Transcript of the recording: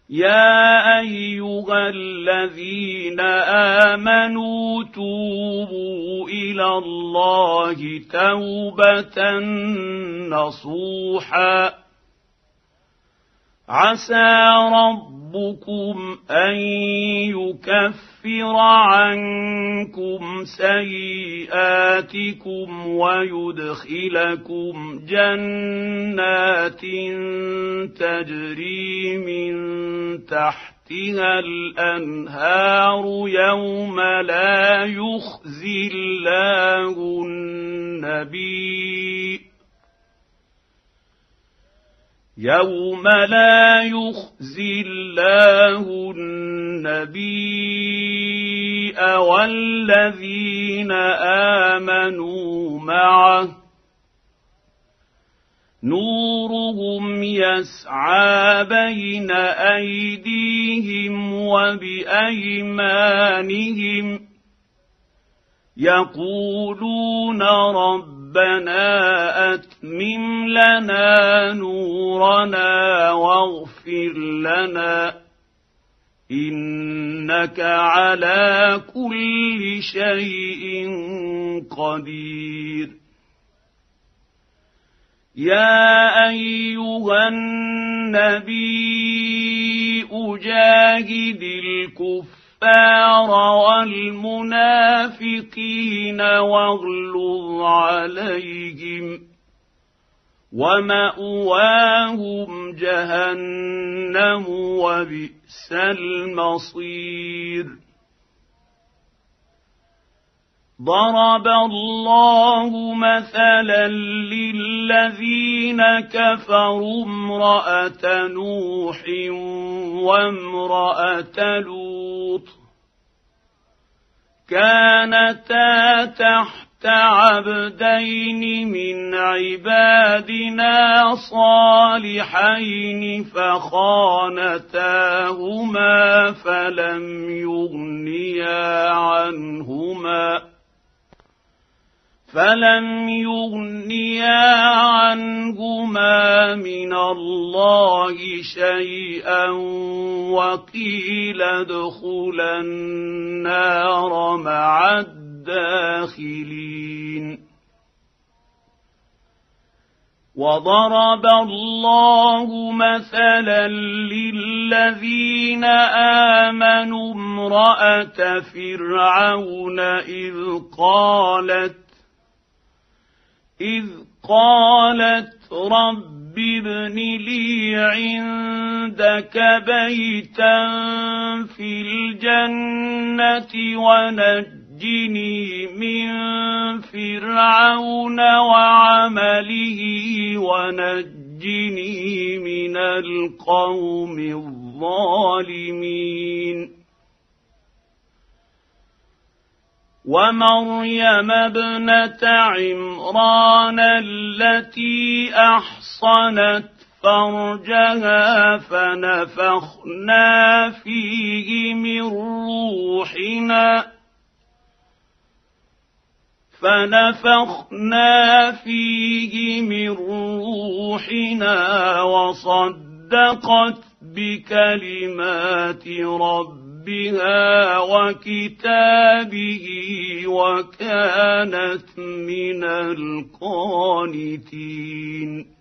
يا أيها الذين آمنوا توبوا إلى الله توبة نصوحا عسى ربكم أن يكفر عنكم سيئاتكم ويدخلكم جنات تجري من تحتها الأنهار يوم لا يخزي الله النبي والذين آمنوا معه نورهم يسعى بين أيديهم وبأيمانهم يقولون ربنا أتمم لنا نورنا واغفر لنا إنك على كل شيء قدير يا أيها النبي جاهد الكفار والمنافقين واغلظ عليهم ومأواهم جهنم وبئس المصير ضرب الله مثلا للذين كفروا امرأة نوح وامرأة لوط كانتا تحت عبدين من عبادنا صالحين فخانتاهما فلم يغنيا عنهما من الله شيئا وقيل ادخلا النار مع الداخلين وضرب الله مثلا للذين آمنوا امرأة فرعون إذ قالت رب ابن لي عندك بيتا في الجنة ونجني من فرعون وعمله ونجني من القوم الظالمين ومريم ابنة عمران التي أحصنت فرجها فنفخنا فيه من روحنا وصدقت بكلمات ربها وكتابه وكانت من القانتين